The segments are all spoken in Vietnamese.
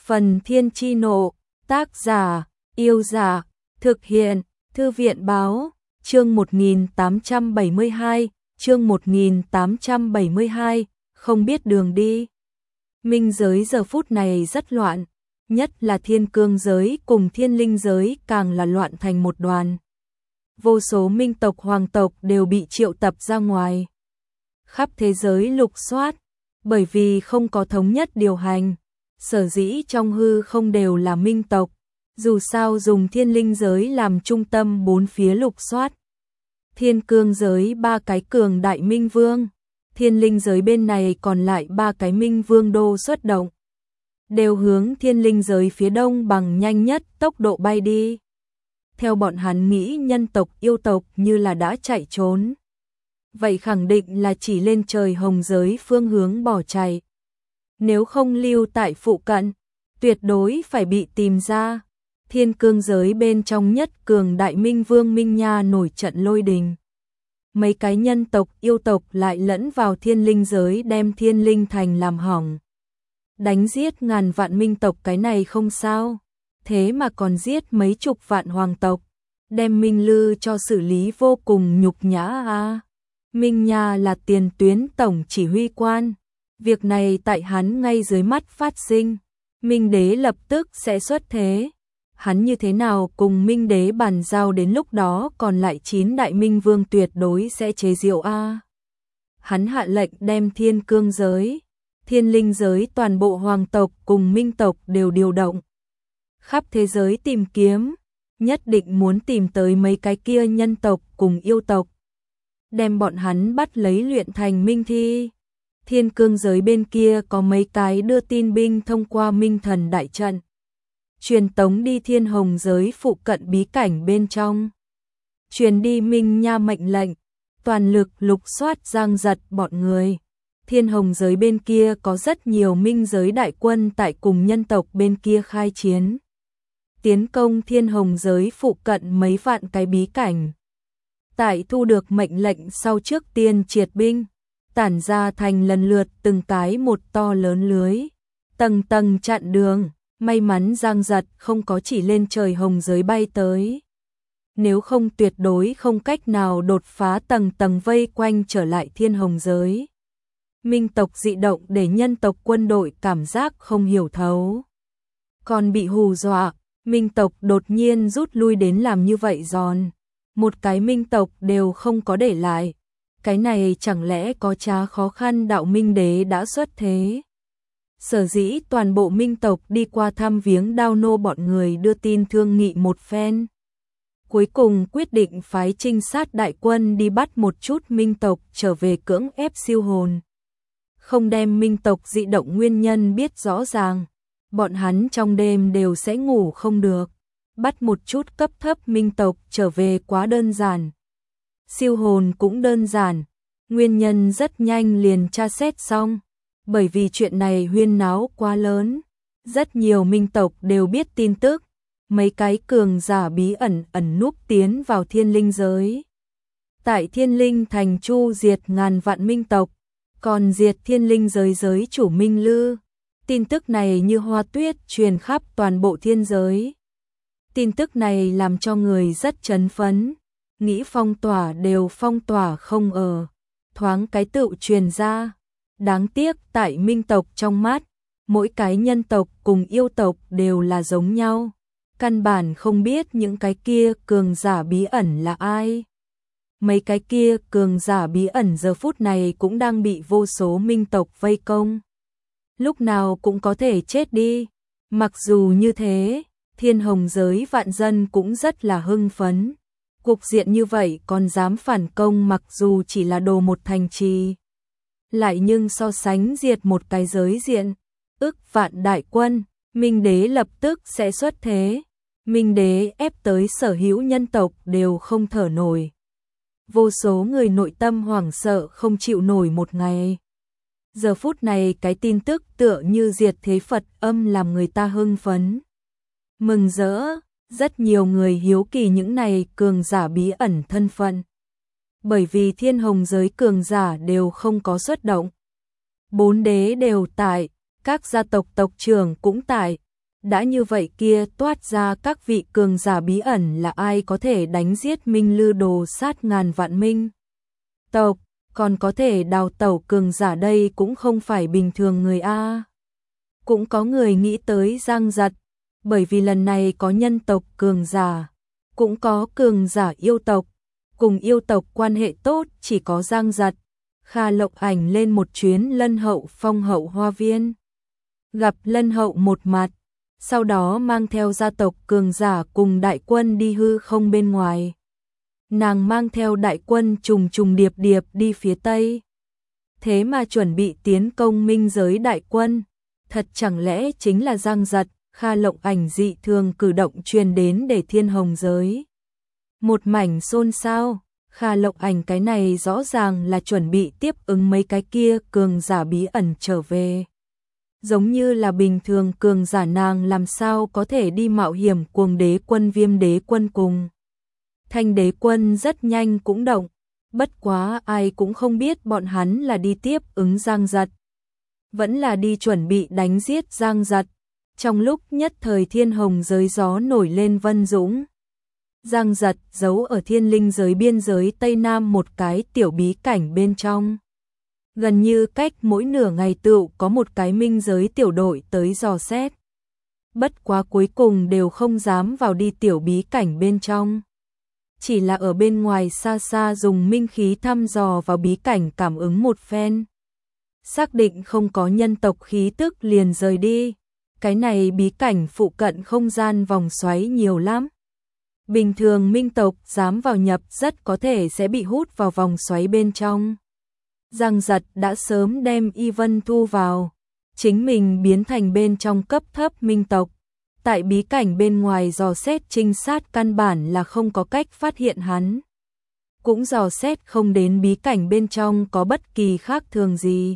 Phần Thiên Chi Nộ, tác giả, Yêu Giả, thực hiện, Thư viện Báo, chương 1872, chương 1872, không biết đường đi. Minh giới giờ phút này rất loạn, nhất là thiên cương giới cùng thiên linh giới càng là loạn thành một đoàn. Vô số minh tộc hoàng tộc đều bị triệu tập ra ngoài. Khắp thế giới lục soát, bởi vì không có thống nhất điều hành, sở dĩ trong hư không đều là minh tộc, dù sao dùng thiên linh giới làm trung tâm bốn phía lục soát. Thiên cương giới 3 cái cường đại minh vương, thiên linh giới bên này còn lại 3 cái minh vương đô xuất động, đều hướng thiên linh giới phía đông bằng nhanh nhất tốc độ bay đi. Theo bọn hắn nghĩ nhân tộc yêu tộc như là đã chạy trốn, vậy khẳng định là chỉ lên trời hồng giới phương hướng bỏ chạy. Nếu không lưu tại phụ cận, tuyệt đối phải bị tìm ra. Thiên cương giới bên trong nhất cường đại minh vương Minh Nha nổi trận lôi đình. Mấy cái nhân tộc yêu tộc lại lẫn vào thiên linh giới đem thiên linh thành làm hỏng. Đánh giết ngàn vạn minh tộc cái này không sao, thế mà còn giết mấy chục vạn hoàng tộc, đem Minh Lư cho xử lý vô cùng nhục nhã a. Minh Nha là tiền tuyến tổng chỉ huy quan, việc này tại hắn ngay dưới mắt phát sinh, Minh Đế lập tức sẽ xuất thế. Hắn như thế nào cùng Minh Đế bàn giao đến lúc đó còn lại 9 đại minh vương tuyệt đối sẽ chế giễu a. Hắn hạ lệnh đem thiên cương giới, thiên linh giới toàn bộ hoàng tộc cùng minh tộc đều điều động. Khắp thế giới tìm kiếm, nhất định muốn tìm tới mấy cái kia nhân tộc cùng yêu tộc. Đem bọn hắn bắt lấy luyện thành minh thi. Thiên cương giới bên kia có mấy cái đưa tin binh thông qua minh thần đại trận, truyền tống đi thiên hồng giới phụ cận bí cảnh bên trong. Truyền đi Minh Nha mệnh lệnh, toàn lực lục soát giang giật bọn người. Thiên hồng giới bên kia có rất nhiều minh giới đại quân tại cùng nhân tộc bên kia khai chiến. Tiến công thiên hồng giới phụ cận mấy vạn cái bí cảnh. Tại thu được mệnh lệnh sau trước tiên triệt binh, tản ra thành lần lượt từng cái một to lớn lưới, tầng tầng chặn đường. May mắn giang giật không có chỉ lên trời hồng giới bay tới. Nếu không tuyệt đối không cách nào đột phá tầng tầng vây quanh trở lại thiên hồng giới. Minh tộc dị động để nhân tộc quân đội cảm giác không hiểu thấu. Còn bị hù dọa, minh tộc đột nhiên rút lui đến làm như vậy giòn. Một cái minh tộc đều không có để lại. Cái này chẳng lẽ có trá khó khăn đạo Minh Đế đã xuất thế. Sở dĩ toàn bộ minh tộc đi qua thăm viếng Đao Nô bọn người đưa tin thương nghị một phen. Cuối cùng quyết định phái trinh sát đại quân đi bắt một chút minh tộc trở về cưỡng ép siêu hồn. Không đem minh tộc dị động nguyên nhân biết rõ ràng, bọn hắn trong đêm đều sẽ ngủ không được. Bắt một chút cấp thấp minh tộc trở về quá đơn giản. Siêu hồn cũng đơn giản, nguyên nhân rất nhanh liền tra xét xong. Bởi vì chuyện này huyên náo quá lớn, rất nhiều minh tộc đều biết tin tức, mấy cái cường giả bí ẩn núp tiến vào thiên linh giới. Tại thiên linh thành chu diệt ngàn vạn minh tộc, còn diệt thiên linh giới chủ Minh Lư. Tin tức này như hoa tuyết truyền khắp toàn bộ thiên giới. Tin tức này làm cho người rất chấn phấn, nghĩ phong tỏa đều phong tỏa không ở, thoáng cái tựu truyền ra. Đáng tiếc tại minh tộc trong mắt, mỗi cái nhân tộc cùng yêu tộc đều là giống nhau. Căn bản không biết những cái kia cường giả bí ẩn là ai. Mấy cái kia cường giả bí ẩn giờ phút này cũng đang bị vô số minh tộc vây công. Lúc nào cũng có thể chết đi. Mặc dù như thế, thiên hồng giới vạn dân cũng rất là hưng phấn. Cục diện như vậy còn dám phản công mặc dù chỉ là đồ một thành trì. Lại nhưng so sánh diệt một cái giới diện, ức vạn đại quân, Minh Đế lập tức sẽ xuất thế. Minh Đế ép tới sở hữu nhân tộc đều không thở nổi. Vô số người nội tâm hoảng sợ không chịu nổi một ngày. Giờ phút này cái tin tức tựa như diệt thế Phật âm làm người ta hưng phấn. Mừng rỡ, rất nhiều người hiếu kỳ những này cường giả bí ẩn thân phận. Bởi vì thiên hồng giới cường giả đều không có xuất động. 4 đế đều tại, các gia tộc tộc trưởng cũng tại, đã như vậy kia toát ra các vị cường giả bí ẩn là ai có thể đánh giết Minh Lư đồ sát ngàn vạn minh tộc, còn có thể đào tẩu cường giả đây cũng không phải bình thường người a. Cũng có người nghĩ tới Giang Giật, bởi vì lần này có nhân tộc cường giả, cũng có cường giả yêu tộc, cùng yêu tộc quan hệ tốt chỉ có Giang Giật. Kha Lộc Ảnh lên một chuyến Lân Hậu Phong Hậu Hoa Viên, gặp Lân Hậu một mặt, sau đó mang theo gia tộc cường giả cùng đại quân đi hư không bên ngoài. Nàng mang theo đại quân trùng trùng điệp điệp đi phía Tây. Thế mà chuẩn bị tiến công minh giới đại quân, thật chẳng lẽ chính là Giang Giật. Kha Lộc Ảnh dị thường cử động truyền đến để Thiên Hồng giới một mảnh xôn xao. Kha Lộc Ảnh cái này rõ ràng là chuẩn bị tiếp ứng mấy cái kia cường giả bí ẩn trở về. Giống như là bình thường cường giả nàng làm sao có thể đi mạo hiểm cuồng đế quân Viêm đế quân cùng Thanh đế quân rất nhanh cũng động, bất quá ai cũng không biết bọn hắn là đi tiếp ứng Giang Giật, vẫn là đi chuẩn bị đánh giết Giang Giật. Trong lúc nhất thời Thiên Hồng giới gió nổi lên vân dũng. Giang Giật giấu ở Thiên Linh giới biên giới Tây Nam một cái tiểu bí cảnh bên trong. Gần như cách mỗi nửa ngày tựu có một cái minh giới tiểu đội tới dò xét. Bất quá cuối cùng đều không dám vào đi tiểu bí cảnh bên trong. Chỉ là ở bên ngoài xa xa dùng minh khí thăm dò vào bí cảnh cảm ứng một phen. Xác định không có nhân tộc khí tức liền rời đi. Cái này bí cảnh phụ cận không gian vòng xoáy nhiều lắm. Bình thường minh tộc dám vào nhập rất có thể sẽ bị hút vào vòng xoáy bên trong. Giang Giật đã sớm đem Y Vân thu vào, chính mình biến thành bên trong cấp thấp minh tộc. Tại bí cảnh bên ngoài dò xét trinh sát căn bản là không có cách phát hiện hắn. Cũng dò xét không đến bí cảnh bên trong có bất kỳ khác thường gì.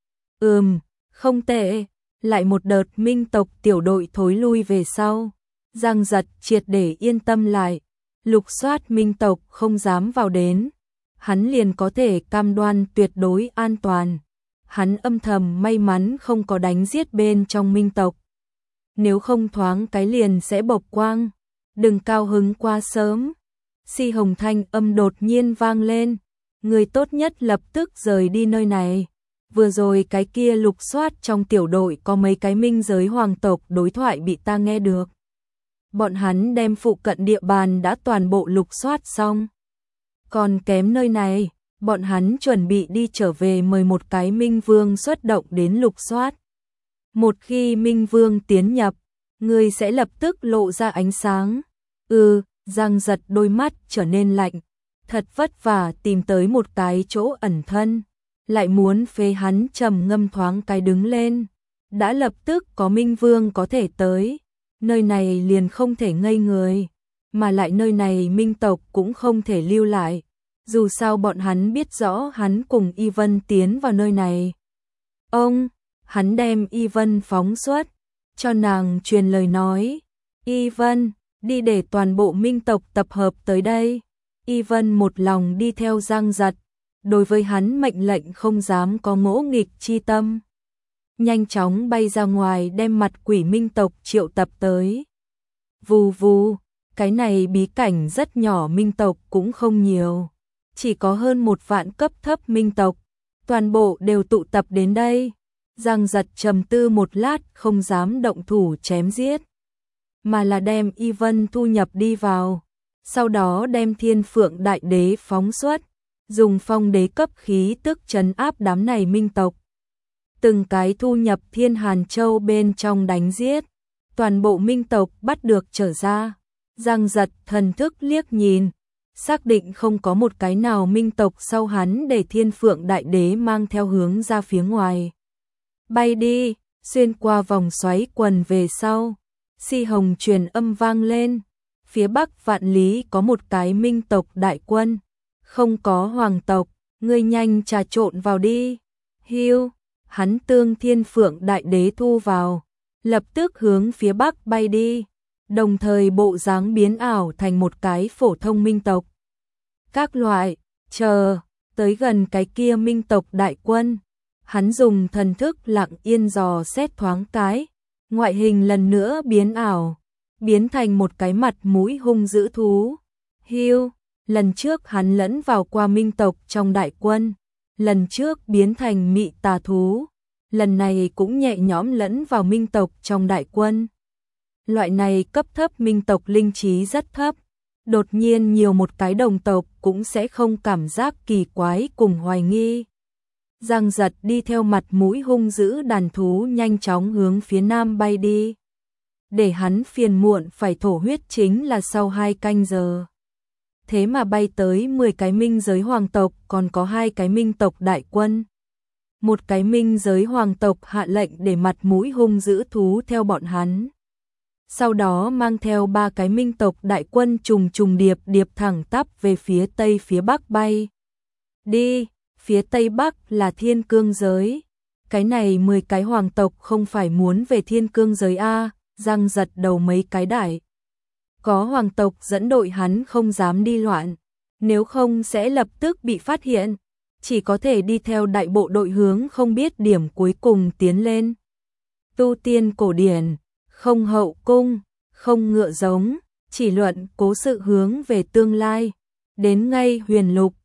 Không tệ. Lại một đợt minh tộc tiểu đội thối lui về sau. Giang Giật triệt để yên tâm lại. Lục soát minh tộc không dám vào đến. Hắn liền có thể cam đoan tuyệt đối an toàn. Hắn âm thầm may mắn không có đánh giết bên trong minh tộc. Nếu không thoáng cái liền sẽ bộc quang. Đừng cao hứng quá sớm. Si Hồng thanh âm đột nhiên vang lên. Người tốt nhất lập tức rời đi nơi này. Vừa rồi cái kia lục soát trong tiểu đội có mấy cái minh giới hoàng tộc đối thoại bị ta nghe được. Bọn hắn đem phụ cận địa bàn đã toàn bộ lục soát xong. Còn kém nơi này, bọn hắn chuẩn bị đi trở về mời một cái minh vương xuất động đến lục soát. Một khi minh vương tiến nhập, người sẽ lập tức lộ ra ánh sáng. Giang Giật đôi mắt trở nên lạnh. Thật vất vả tìm tới một cái chỗ ẩn thân. Lại muốn phế hắn trầm ngâm thoáng cái đứng lên. Đã lập tức có minh vương có thể tới. Nơi này liền không thể ngây người. Mà lại nơi này minh tộc cũng không thể lưu lại. Dù sao bọn hắn biết rõ hắn cùng Y Vân tiến vào nơi này. Hắn đem Y Vân phóng xuất. Cho nàng truyền lời nói. Y Vân, đi để toàn bộ minh tộc tập hợp tới đây. Y Vân một lòng đi theo Giang Giật. Đối với hắn mệnh lệnh không dám có ngỗ nghịch chi tâm. Nhanh chóng bay ra ngoài đem mặt quỷ minh tộc triệu tập tới. Vù vù, cái này bí cảnh rất nhỏ minh tộc cũng không nhiều. Chỉ có hơn 1 vạn cấp thấp minh tộc. Toàn bộ đều tụ tập đến đây. Giang Giật trầm tư một lát không dám động thủ chém giết. Mà là đem Y Vân thu nhập đi vào. Sau đó đem Thiên Phượng Đại Đế phóng xuất. Dùng phong đế cấp khí tức trấn áp đám này minh tộc. Từng cái thu nhập Thiên Hàn Châu bên trong đánh giết. Toàn bộ minh tộc bắt được trở ra. Giang Giật thần thức liếc nhìn. Xác định không có một cái nào minh tộc sau hắn để Thiên Phượng Đại Đế mang theo hướng ra phía ngoài. Bay đi, xuyên qua vòng xoáy quần về sau. Si Hồng truyền âm vang lên. Phía bắc Vạn Lý có một cái minh tộc đại quân. Không có hoàng tộc, ngươi nhanh trà trộn vào đi. Hiu, hắn tương Thiên Phượng Đại Đế thu vào. Lập tức hướng phía bắc bay đi. Đồng thời bộ dáng biến ảo thành một cái phổ thông minh tộc. Các loại, chờ, tới gần cái kia minh tộc đại quân. Hắn dùng thần thức lặng yên dò xét thoáng cái. ngoại hình lần nữa biến ảo, biến thành một cái mặt mũi hung dữ thú. Hưu, lần trước hắn lẫn vào qua minh tộc trong đại quân, lần trước biến thành mị tà thú, lần này cũng nhẹ nhõm lẫn vào minh tộc trong đại quân. Loại này cấp thấp minh tộc linh trí rất thấp, đột nhiên nhiều một cái đồng tộc cũng sẽ không cảm giác kỳ quái cùng hoài nghi. Giang Giật đi theo mặt mũi hung dữ đàn thú nhanh chóng hướng phía nam bay đi. Để hắn phiền muộn phải thổ huyết chính là sau 2 canh giờ. Thế mà bay tới 10 cái minh giới hoàng tộc, còn có 2 cái minh tộc đại quân. Một cái minh giới hoàng tộc hạ lệnh để mặt mũi hung dữ thú theo bọn hắn. Sau đó mang theo 3 cái minh tộc đại quân trùng trùng điệp điệp thẳng tắp về phía tây phía bắc bay. Đi, phía tây bắc là thiên cương giới. Cái này 10 cái hoàng tộc không phải muốn về thiên cương giới a? Giang Giật đầu mấy cái đại. Có hoàng tộc dẫn đội hắn không dám đi loạn, nếu không sẽ lập tức bị phát hiện, chỉ có thể đi theo đại bộ đội hướng không biết điểm cuối cùng tiến lên. Tu tiên cổ điển, không hậu cung, không ngựa giống, chỉ luận cố sự hướng về tương lai, đến ngay huyền lục,